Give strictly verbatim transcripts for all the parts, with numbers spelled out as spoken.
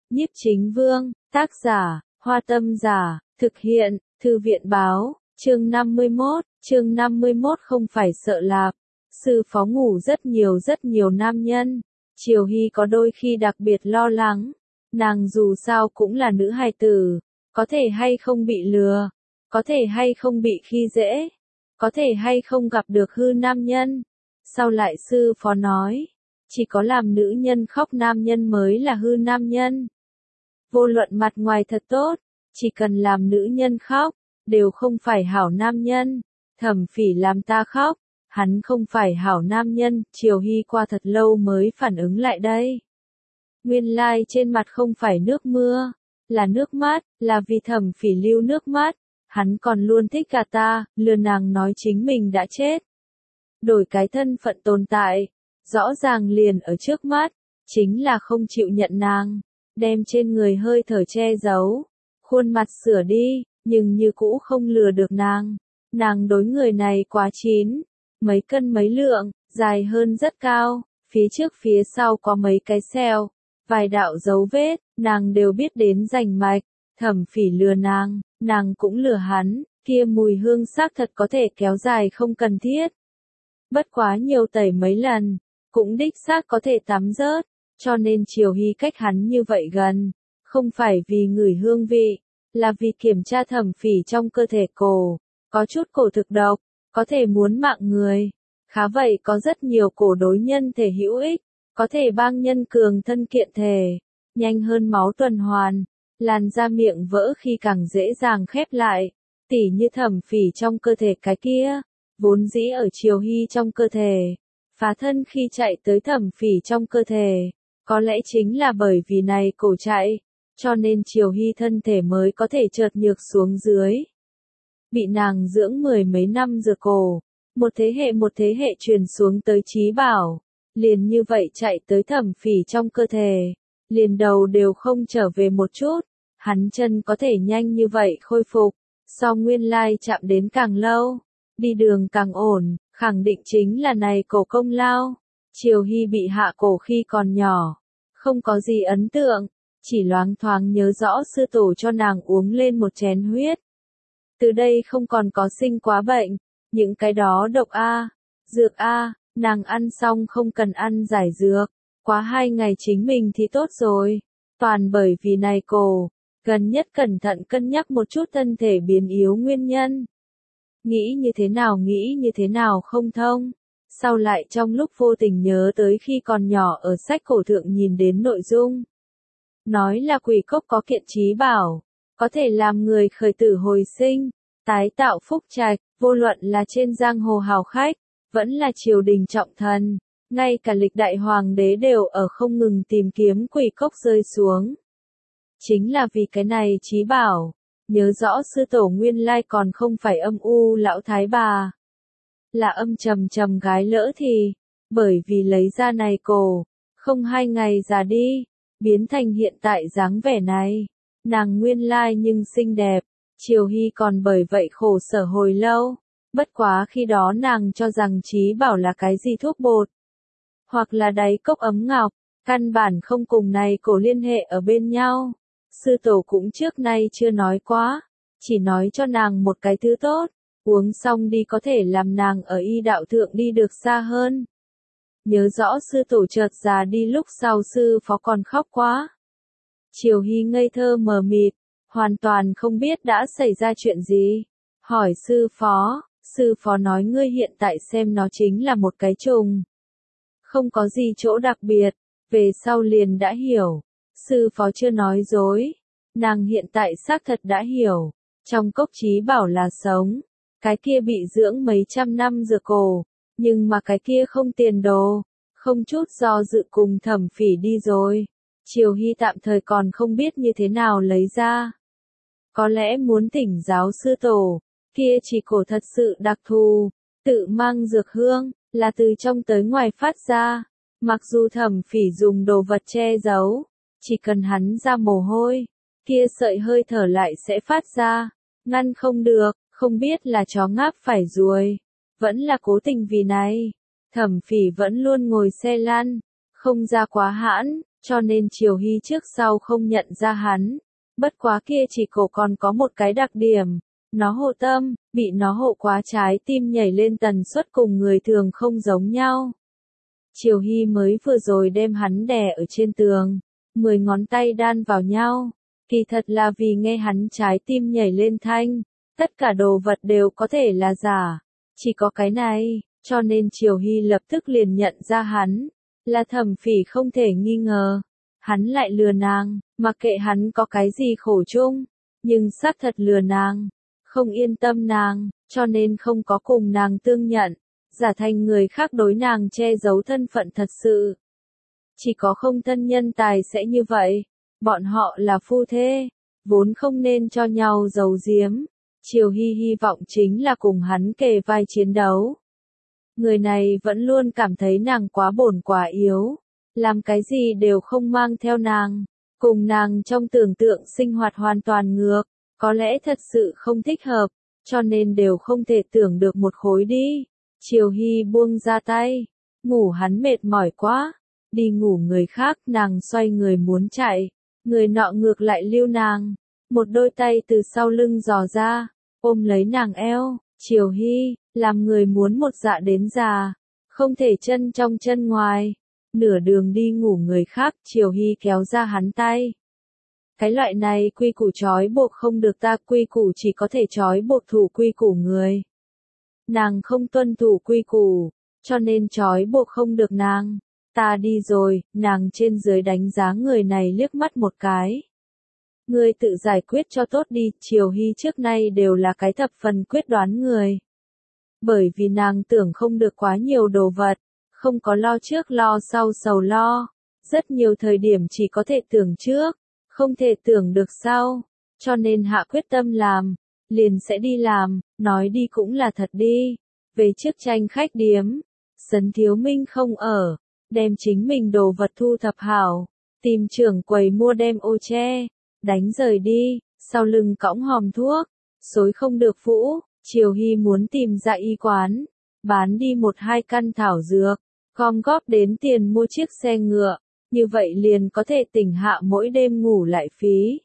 Nhiếp Chính Vương, tác giả, Hoa Tâm Giả, thực hiện, Thư viện báo, chương năm mươi mốt, chương năm mươi mốt không phải sợ lạp. Sư phó ngủ rất nhiều rất nhiều nam nhân. Triều Hy có đôi khi đặc biệt lo lắng. Nàng dù sao cũng là nữ hài tử. Có thể hay không bị lừa. Có thể hay không bị khi dễ. Có thể hay không gặp được hư nam nhân. Sau lại sư phó nói. Chỉ có làm nữ nhân khóc nam nhân mới là hư nam nhân. Vô luận mặt ngoài thật tốt. Chỉ cần làm nữ nhân khóc. Đều không phải hảo nam nhân. Thẩm Phỉ làm ta khóc. Hắn không phải hảo nam nhân. Triều Hy qua thật lâu mới phản ứng lại đây. Nguyên lai trên mặt không phải nước mưa. Là nước mắt. Là vì Thẩm Phỉ lưu nước mắt. Hắn còn luôn thích cả ta. Lừa nàng nói chính mình đã chết. Đổi cái thân phận tồn tại. Rõ ràng liền ở trước mắt. Chính là không chịu nhận nàng. Đem trên người hơi thở che giấu. Khuôn mặt sửa đi. Nhưng như cũ không lừa được nàng. Nàng đối người này quá chín. Mấy cân mấy lượng. Dài hơn rất cao. Phía trước phía sau có mấy cái xeo. Vài đạo dấu vết. Nàng đều biết đến rành mạch. Thẩm Phỉ lừa nàng. Nàng cũng lừa hắn. Kia mùi hương xác thật có thể kéo dài không cần thiết. Bất quá nhiều tẩy mấy lần. Cũng đích xác có thể tắm rớt. Cho nên Triều Hy cách hắn như vậy gần. Không phải vì ngửi hương vị. Là vì kiểm tra Thẩm Phỉ trong cơ thể cổ. Có chút cổ thực độc. Có thể muốn mạng người. Khá vậy có rất nhiều cổ đối nhân thể hữu ích. Có thể bang nhân cường thân kiện thể. Nhanh hơn máu tuần hoàn. Làn da miệng vỡ khi càng dễ dàng khép lại. Tỉ như Thẩm Phỉ trong cơ thể cái kia. Vốn dĩ ở Triều Hy trong cơ thể. Phá thân khi chạy tới Thẩm Phỉ trong cơ thể. Có lẽ chính là bởi vì này cổ chạy. Cho nên Triều Hy thân thể mới có thể chợt nhược xuống dưới. Bị nàng dưỡng mười mấy năm rửa cổ. Một thế hệ một thế hệ truyền xuống tới Chí Bảo. Liền như vậy chạy tới Thẩm Phỉ trong cơ thể. Liền đầu đều không trở về một chút. Hắn chân có thể nhanh như vậy khôi phục. So nguyên lai chạm đến càng lâu. Đi đường càng ổn. Khẳng định chính là này cổ công lao. Triều Hy bị hạ cổ khi còn nhỏ. Không có gì ấn tượng. Chỉ loáng thoáng nhớ rõ sư tổ cho nàng uống lên một chén huyết. Từ đây không còn có sinh quá bệnh. Những cái đó độc A, dược A, nàng ăn xong không cần ăn giải dược. Quá hai ngày chính mình thì tốt rồi. Toàn bởi vì này cổ. Gần nhất cẩn thận cân nhắc một chút thân thể biến yếu nguyên nhân. Nghĩ như thế nào nghĩ như thế nào không thông. Sau lại trong lúc vô tình nhớ tới khi còn nhỏ ở sách cổ thượng nhìn đến nội dung. Nói là quỷ cốc có kiện trí bảo. Có thể làm người khởi tử hồi sinh. Tái tạo phúc trạch. Vô luận là trên giang hồ hào khách. Vẫn là triều đình trọng thần. Ngay cả lịch đại hoàng đế đều ở không ngừng tìm kiếm quỷ cốc rơi xuống. Chính là vì cái này trí bảo. Nhớ rõ sư tổ nguyên lai còn không phải âm u lão thái bà. Là âm trầm trầm gái lỡ thì. Bởi vì lấy ra này cổ. Không hai ngày già đi. Biến thành hiện tại dáng vẻ này. Nàng nguyên lai nhưng xinh đẹp. Triều Hy còn bởi vậy khổ sở hồi lâu. Bất quá khi đó nàng cho rằng trí bảo là cái gì thuốc bột. Hoặc là đáy cốc ấm ngọc. Căn bản không cùng này cổ liên hệ ở bên nhau. Sư tổ cũng trước nay chưa nói quá. Chỉ nói cho nàng một cái thứ tốt. Uống xong đi có thể làm nàng ở y đạo thượng đi được xa hơn. Nhớ rõ sư tổ chợt già đi lúc sau sư phó còn khóc quá. Triều Hy ngây thơ mờ mịt. Hoàn toàn không biết đã xảy ra chuyện gì. Hỏi sư phó. Sư phó nói ngươi hiện tại xem nó chính là một cái trùng. Không có gì chỗ đặc biệt. Về sau liền đã hiểu. Sư phó chưa nói dối. Nàng hiện tại xác thật đã hiểu. Trong cốc trí bảo là sống. Cái kia bị dưỡng mấy trăm năm rửa cổ. Nhưng mà cái kia không tiền đồ. Không chút do dự cùng Thẩm Phỉ đi rồi. Triều Hy tạm thời còn không biết như thế nào lấy ra. Có lẽ muốn thỉnh giáo sư tổ. Kia chỉ cổ thật sự đặc thù. Tự mang dược hương. Là từ trong tới ngoài phát ra. Mặc dù Thẩm Phỉ dùng đồ vật che giấu. Chỉ cần hắn ra mồ hôi. Kia sợi hơi thở lại sẽ phát ra. Ngăn không được. Không biết là chó ngáp phải ruồi. Vẫn là cố tình vì này. Thẩm Phỉ vẫn luôn ngồi xe lăn. Không ra quá hãn. cho nên Triều Hy trước sau không nhận ra hắn. Bất quá kia chỉ cổ còn có một cái đặc điểm, nó hộ tâm, bị nó hộ quá trái tim nhảy lên tần suất cùng người thường không giống nhau. Triều Hy mới vừa rồi đem hắn đè ở trên tường, mười ngón tay đan vào nhau, kỳ thật là vì nghe hắn trái tim nhảy lên thanh, tất cả đồ vật đều có thể là giả, chỉ có cái này, cho nên Triều Hy lập tức liền nhận ra hắn, là Thẩm Phỉ không thể nghi ngờ. Hắn lại lừa nàng, mặc kệ hắn có cái gì khổ chung, nhưng xác thật lừa nàng, không yên tâm nàng, cho nên không có cùng nàng tương nhận, giả thành người khác đối nàng che giấu thân phận thật sự. Chỉ có không thân nhân tài sẽ như vậy, bọn họ là phu thê, vốn không nên cho nhau giấu giếm. Triều Hy hy vọng chính là cùng hắn kề vai chiến đấu. Người này vẫn luôn cảm thấy nàng quá bổn quá yếu, làm cái gì đều không mang theo nàng, cùng nàng trong tưởng tượng sinh hoạt hoàn toàn ngược, có lẽ thật sự không thích hợp, cho nên đều không thể tưởng được một khối đi. Triều Hy buông ra tay, ngủ hắn mệt mỏi quá, đi ngủ người khác, nàng xoay người muốn chạy, người nọ ngược lại lưu nàng, một đôi tay từ sau lưng dò ra, ôm lấy nàng eo. Triều Hy, làm người muốn một dạ đến già, không thể chân trong chân ngoài. Nửa đường đi ngủ người khác, Triều Hy kéo ra hắn tay. Cái loại này quy củ trói buộc không được ta, quy củ chỉ có thể trói buộc thủ quy củ người. Nàng không tuân thủ quy củ, cho nên trói buộc không được nàng. Ta đi rồi, nàng trên dưới đánh giá người này liếc mắt một cái. Ngươi tự giải quyết cho tốt đi, Triều Hy trước nay đều là cái thập phần quyết đoán người. Bởi vì nàng tưởng không được quá nhiều đồ vật, không có lo trước lo sau sầu lo, rất nhiều thời điểm chỉ có thể tưởng trước, không thể tưởng được sau, cho nên hạ quyết tâm làm, liền sẽ đi làm, nói đi cũng là thật đi. Về trước tranh khách điếm, Sấn Thiếu Minh không ở, đem chính mình đồ vật thu thập hảo, tìm trưởng quầy mua đem ô che, đánh rời đi, sau lưng cõng hòm thuốc, xối không được phũ. Triều Hy muốn tìm ra y quán, bán đi một hai căn thảo dược, gom góp đến tiền mua chiếc xe ngựa, như vậy liền có thể tỉnh hạ mỗi đêm ngủ lại phí.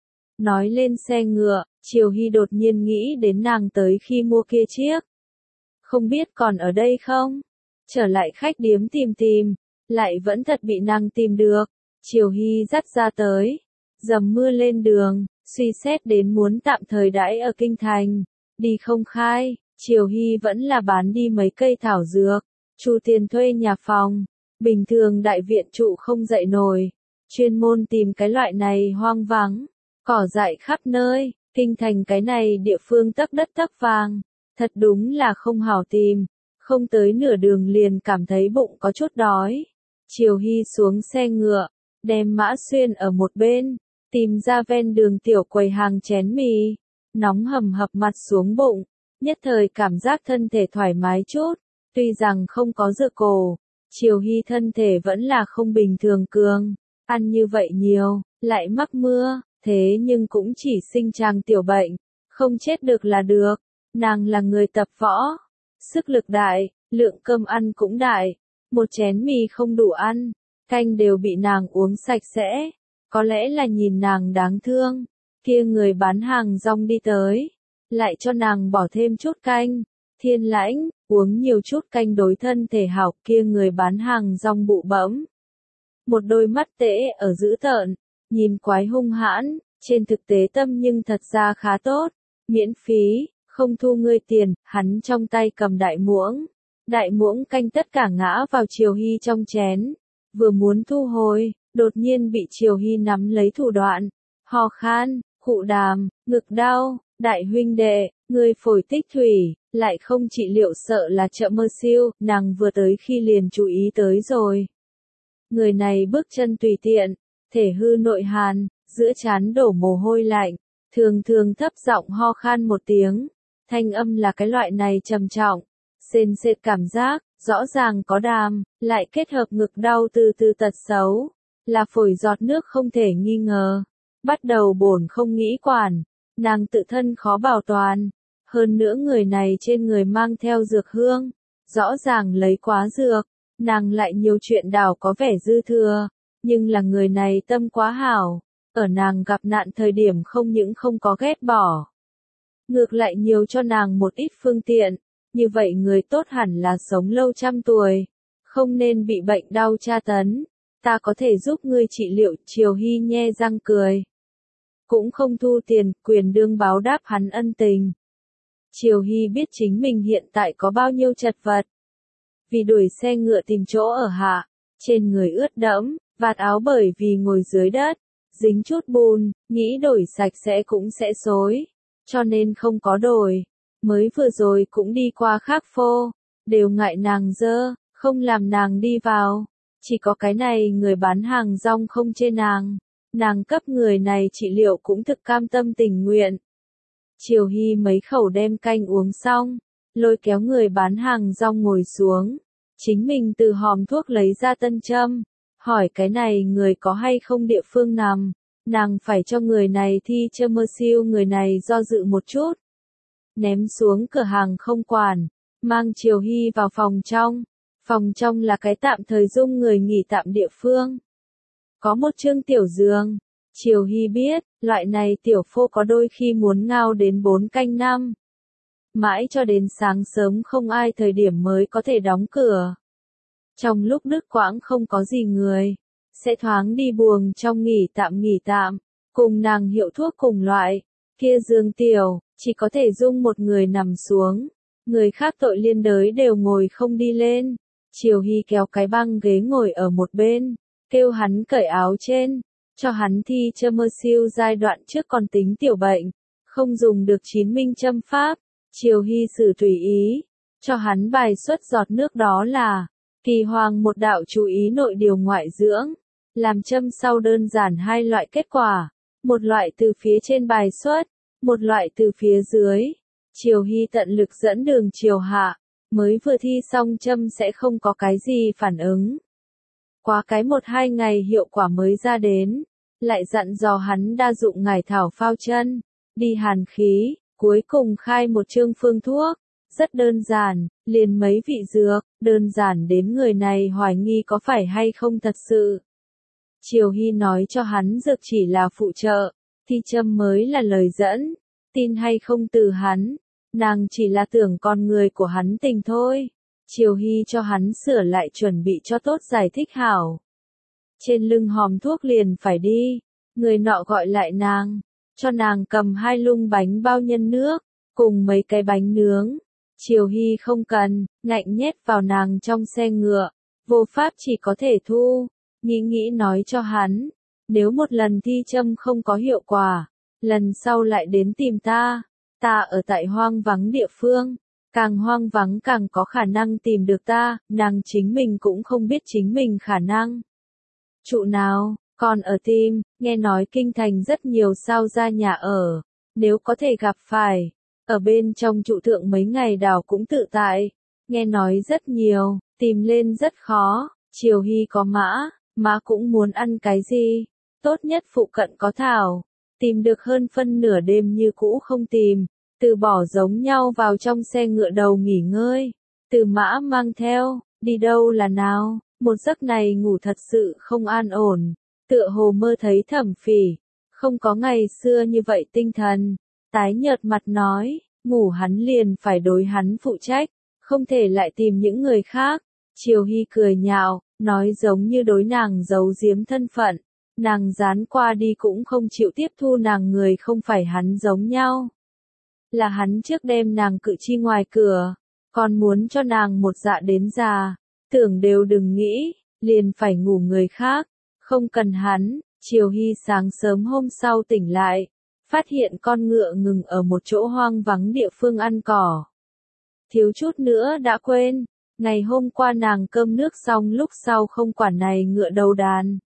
Nói lên xe ngựa, Triều Hy đột nhiên nghĩ đến nàng tới khi mua kia chiếc. Không biết còn ở đây không? Trở lại khách điếm tìm tìm, lại vẫn thật bị nàng tìm được. Triều Hy dắt ra tới, dầm mưa lên đường, suy xét đến muốn tạm thời đãi ở kinh thành. Đi không khai, Triều Hy vẫn là bán đi mấy cây thảo dược, chu tiền thuê nhà phòng, bình thường đại viện trụ không dậy nổi, chuyên môn tìm cái loại này hoang vắng, cỏ dại khắp nơi, kinh thành cái này địa phương tấc đất tấc vàng, thật đúng là không hảo tìm, không tới nửa đường liền cảm thấy bụng có chút đói. Triều Hy xuống xe ngựa, đem Mã Xuyên ở một bên, tìm ra ven đường tiểu quầy hàng chén mì. Nóng hầm hập mặt xuống bụng, nhất thời cảm giác thân thể thoải mái chút, tuy rằng không có dựa cổ, Triều Hy thân thể vẫn là không bình thường cường, ăn như vậy nhiều, lại mắc mưa, thế nhưng cũng chỉ sinh trang tiểu bệnh, không chết được là được, nàng là người tập võ, sức lực đại, lượng cơm ăn cũng đại, một chén mì không đủ ăn, canh đều bị nàng uống sạch sẽ, có lẽ là nhìn nàng đáng thương. Kia người bán hàng rong đi tới, lại cho nàng bỏ thêm chút canh, Thiên Lãnh, uống nhiều chút canh đối thân thể hảo. Kia người bán hàng rong bụ bẫm, một đôi mắt tễ ở dữ tợn, nhìn quái hung hãn, trên thực tế tâm nhưng thật ra khá tốt, miễn phí, không thu ngươi tiền. Hắn trong tay cầm đại muỗng, đại muỗng canh tất cả ngã vào Triều Hy trong chén, vừa muốn thu hồi, đột nhiên bị Triều Hy nắm lấy thủ đoạn, ho khan. Khụ đàm, ngực đau, đại huynh đệ, ngươi phổi tích thủy, lại không trị liệu sợ là chợ mơ siêu, nàng vừa tới khi liền chú ý tới rồi. Người này bước chân tùy tiện, thể hư nội hàn, giữa trán đổ mồ hôi lạnh, thường thường thấp giọng ho khan một tiếng, thanh âm là cái loại này trầm trọng, sền sệt cảm giác, rõ ràng có đàm, lại kết hợp ngực đau từ từ tật xấu, là phổi giọt nước không thể nghi ngờ. Bắt đầu bổn không nghĩ quản, nàng tự thân khó bảo toàn, hơn nữa người này trên người mang theo dược hương, rõ ràng lấy quá dược, nàng lại nhiều chuyện đảo có vẻ dư thừa, Nhưng là người này tâm quá hảo, ở nàng gặp nạn thời điểm không những không có ghét bỏ. Ngược lại nhiều cho nàng một ít phương tiện, như vậy người tốt hẳn là sống lâu trăm tuổi, không nên bị bệnh đau tra tấn, ta có thể giúp ngươi trị liệu. Triều Hy nhe răng cười. Cũng không thu tiền, quyền đương báo đáp hắn ân tình. Triều Hy biết chính mình hiện tại có bao nhiêu chật vật. Vì đuổi xe ngựa tìm chỗ ở hạ, trên người ướt đẫm, vạt áo bởi vì ngồi dưới đất, dính chút bùn, nghĩ đổi sạch sẽ cũng sẽ xối, cho nên không có đổi. Mới vừa rồi cũng đi qua khác phô, đều ngại nàng dơ, không làm nàng đi vào. Chỉ có cái này người bán hàng rong không chê nàng, nàng cấp người này trị liệu cũng thực cam tâm tình nguyện. Triều Hy mấy khẩu đem canh uống xong, lôi kéo người bán hàng rong ngồi xuống, chính mình từ hòm thuốc lấy ra tân châm, hỏi cái này người có hay không địa phương nằm, nàng phải cho người này thi châm mơ siêu. Người này do dự một chút, ném xuống cửa hàng không quản, mang Triều Hy vào phòng trong. Phòng trong là cái tạm thời dung người nghỉ tạm địa phương. Có một chương tiểu giường. Triều Hy biết, loại này tiểu phô có đôi khi muốn ngao đến bốn canh năm. Mãi cho đến sáng sớm không ai thời điểm mới có thể đóng cửa. Trong lúc đứt quãng không có gì người, sẽ thoáng đi buồng trong nghỉ tạm nghỉ tạm, cùng nàng hiệu thuốc cùng loại. Kia giường tiểu, chỉ có thể dung một người nằm xuống, người khác tội liên đới đều ngồi không đi lên. Triều Hy kéo cái băng ghế ngồi ở một bên, kêu hắn cởi áo trên, cho hắn thi châm mơ siêu. Giai đoạn trước còn tính tiểu bệnh, không dùng được chín minh châm pháp, Triều Hy xử tùy ý, cho hắn bài xuất giọt nước đó là kỳ hoàng một đạo chú ý nội điều ngoại dưỡng, làm châm sau đơn giản hai loại kết quả, một loại từ phía trên bài xuất, một loại từ phía dưới. Triều Hy tận lực dẫn đường chiều hạ, mới vừa thi xong châm sẽ không có cái gì phản ứng. Quá cái một hai ngày hiệu quả mới ra đến, lại dặn dò hắn đa dụng ngải thảo phao chân, đi hàn khí, cuối cùng khai một chương phương thuốc, rất đơn giản, liền mấy vị dược, đơn giản đến người này hoài nghi có phải hay không thật sự. Triều Hy nói cho hắn dược chỉ là phụ trợ, thi châm mới là lời dẫn, tin hay không từ hắn, nàng chỉ là tưởng con người của hắn tình thôi. Triều Hy cho hắn sửa lại chuẩn bị cho tốt giải thích hảo. Trên lưng hòm thuốc liền phải đi, người nọ gọi lại nàng, cho nàng cầm hai lung bánh bao nhân nước, cùng mấy cái bánh nướng. Triều Hy không cần, ngạnh nhét vào nàng trong xe ngựa, vô pháp chỉ có thể thu, nghĩ nghĩ nói cho hắn, nếu một lần thi châm không có hiệu quả, lần sau lại đến tìm ta, ta ở tại hoang vắng địa phương, càng hoang vắng càng có khả năng tìm được ta. Nàng chính mình cũng không biết chính mình khả năng trụ nào, còn ở tìm, nghe nói kinh thành rất nhiều sao ra nhà ở, nếu có thể gặp phải, ở bên trong trụ thượng mấy ngày đảo cũng tự tại, nghe nói rất nhiều, tìm lên rất khó. Triều Hy có mã, mã cũng muốn ăn cái gì, tốt nhất phụ cận có thảo, tìm được hơn phân nửa đêm như cũ không tìm, từ bỏ giống nhau vào trong xe ngựa đầu nghỉ ngơi, từ mã mang theo, đi đâu là nào, một giấc này ngủ thật sự không an ổn, tựa hồ mơ thấy Thẩm Phỉ, không có ngày xưa như vậy tinh thần, tái nhợt mặt nói, ngủ hắn liền phải đối hắn phụ trách, không thể lại tìm những người khác. Triều Hy cười nhạo, nói giống như đối nàng giấu giếm thân phận, nàng dán qua đi cũng không chịu tiếp thu nàng người không phải hắn giống nhau. Là hắn trước đem nàng cự chi ngoài cửa, còn muốn cho nàng một dạ đến già, tưởng đều đừng nghĩ, liền phải ngủ người khác, không cần hắn. Triều Hy sáng sớm hôm sau tỉnh lại, phát hiện con ngựa ngừng ở một chỗ hoang vắng địa phương ăn cỏ. Thiếu chút nữa đã quên, ngày hôm qua nàng cơm nước xong lúc sau không quản này ngựa đầu đàn.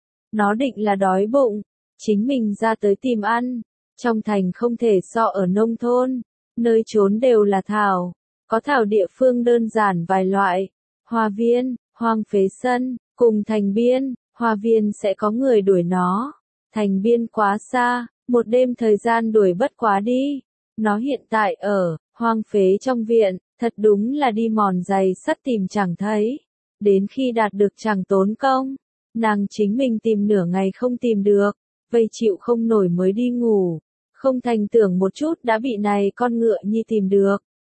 Nó định là đói bụng, chính mình ra tới tìm ăn, trong thành không thể so ở nông thôn, nơi trốn đều là thảo, có thảo địa phương đơn giản vài loại, hoa viên, hoang phế sân, cùng thành biên, hoa viên sẽ có người đuổi nó, thành biên quá xa, một đêm thời gian đuổi bất quá đi, nó hiện tại ở, hoang phế trong viện, thật đúng là đi mòn giày sắt tìm chẳng thấy, đến khi đạt được chẳng tốn công, Nàng chính mình tìm nửa ngày không tìm được, vây chịu không nổi mới đi ngủ, không thành tưởng một chút đã bị này con ngựa nhi tìm được.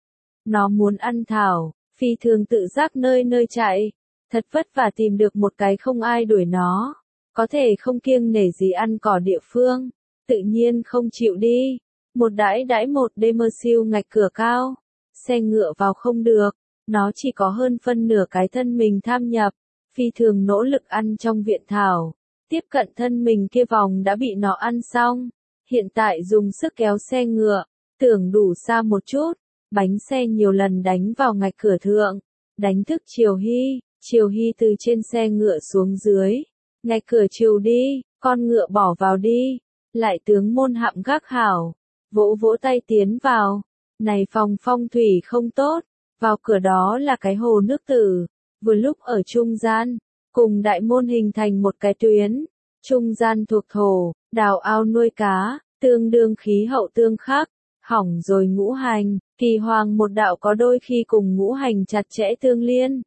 Nó muốn ăn thảo, phi thường tự giác nơi nơi chạy, thật vất vả tìm được một cái không ai đuổi nó, có thể không kiêng nể gì ăn cỏ địa phương, tự nhiên không chịu đi. Một đãi đãi một đêm mơ siêu ngạch cửa cao, xe ngựa vào không được, nó chỉ có hơn phân nửa cái thân mình tham nhập, phi thường nỗ lực ăn trong viện thảo, tiếp cận thân mình kia vòng đã bị nó ăn xong, hiện tại dùng sức kéo xe ngựa, tưởng đủ xa một chút, bánh xe nhiều lần đánh vào ngạch cửa thượng, đánh thức Triều Hy, Triều Hy từ trên xe ngựa xuống dưới, ngạch cửa chiều đi, con ngựa bỏ vào đi, lại tướng môn hạm gác hảo, vỗ vỗ tay tiến vào, này phòng phong thủy không tốt, vào cửa đó là cái hồ nước tử, vừa lúc ở trung gian, cùng đại môn hình thành một cái tuyến, trung gian thuộc thổ, đào ao nuôi cá, tương đương khí hậu tương khắc, hỏng rồi ngũ hành, kỳ hoàng một đạo có đôi khi cùng ngũ hành chặt chẽ tương liên.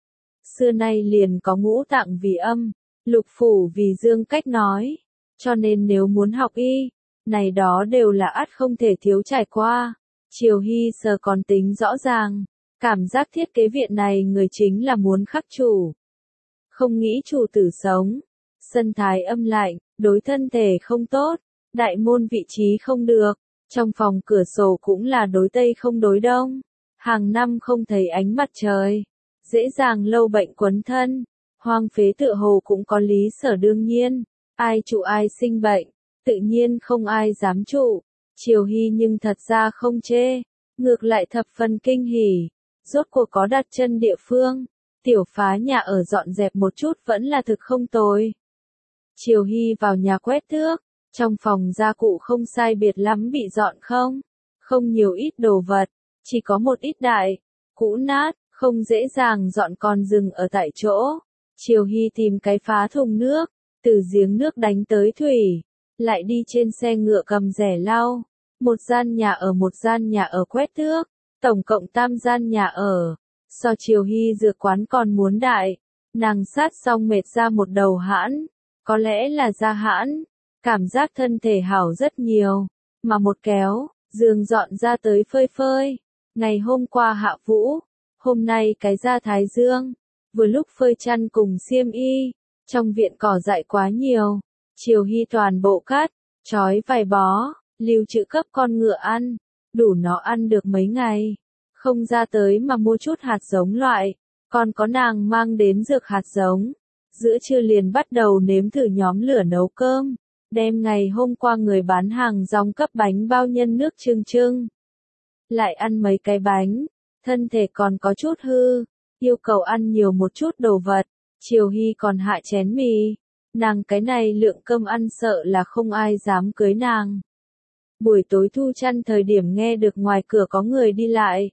Xưa nay liền có ngũ tạng vì âm, lục phủ vì dương cách nói, cho nên nếu muốn học y, này đó đều là ắt không thể thiếu trải qua. Triều Hy sờ còn tính rõ ràng, cảm giác thiết kế viện này người chính là muốn khắc chủ. Không nghĩ chủ tử sống, sân thái âm lạnh, đối thân thể không tốt, đại môn vị trí không được, trong phòng cửa sổ cũng là đối tây không đối đông, hàng năm không thấy ánh mặt trời, dễ dàng lâu bệnh quấn thân, hoang phế tựa hồ cũng có lý sở đương nhiên, ai trụ ai sinh bệnh, tự nhiên không ai dám trụ. Triều Hy nhưng thật ra không chê, ngược lại thập phần kinh hỉ, rốt cuộc có đặt chân địa phương, tiểu phá nhà ở dọn dẹp một chút vẫn là thực không tồi. Triều Hy vào nhà quét tước, trong phòng gia cụ không sai biệt lắm bị dọn không, không nhiều ít đồ vật, chỉ có một ít đại, cũ nát, không dễ dàng dọn còn dừng ở tại chỗ. Triều Hy tìm cái phá thùng nước, từ giếng nước đánh tới thủy, lại đi trên xe ngựa cầm rẻ lau, một gian nhà ở một gian nhà ở quét tước, tổng cộng tam gian nhà ở, so Triều Hy dược quán còn muốn đại, nàng sát xong mệt ra một đầu hãn, có lẽ là da hãn, cảm giác thân thể hảo rất nhiều, mà một kéo, giường dọn ra tới phơi phơi, ngày hôm qua hạ vũ, hôm nay cái ra thái dương, vừa lúc phơi chăn cùng xiêm y, trong viện cỏ dại quá nhiều. Triều Hy toàn bộ cắt, trói vài bó, lưu trữ cấp con ngựa ăn, đủ nó ăn được mấy ngày. Không ra tới mà mua chút hạt giống loại, còn có nàng mang đến dược hạt giống. Giữa trưa liền bắt đầu nếm thử nhóm lửa nấu cơm, đem ngày hôm qua người bán hàng rong cấp bánh bao nhân nước trưng trưng. Lại ăn mấy cái bánh, thân thể còn có chút hư, yêu cầu ăn nhiều một chút đồ vật. Triều Hy còn hạ chén mì. Nàng cái này lượng cơm ăn sợ là không ai dám cưới nàng. Buổi tối thu chăn thời điểm nghe được ngoài cửa có người đi lại.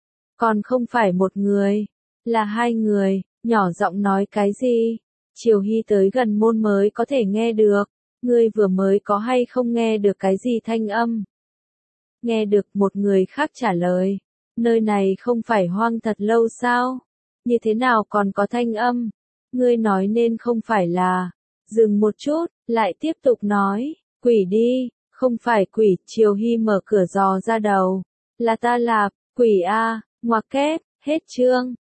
Còn không phải một người, là hai người, nhỏ giọng nói cái gì. Triều Hy tới gần môn mới có thể nghe được. Ngươi vừa mới có hay không nghe được cái gì thanh âm? Nghe được một người khác trả lời. Nơi này không phải hoang thật lâu sao? Như thế nào còn có thanh âm? Ngươi nói nên không phải là... Dừng một chút, lại tiếp tục nói, quỷ đi, không phải quỷ. Triều Hy mở cửa dò ra đầu, là ta lạp, quỷ a, ngoặc kép, hết chương.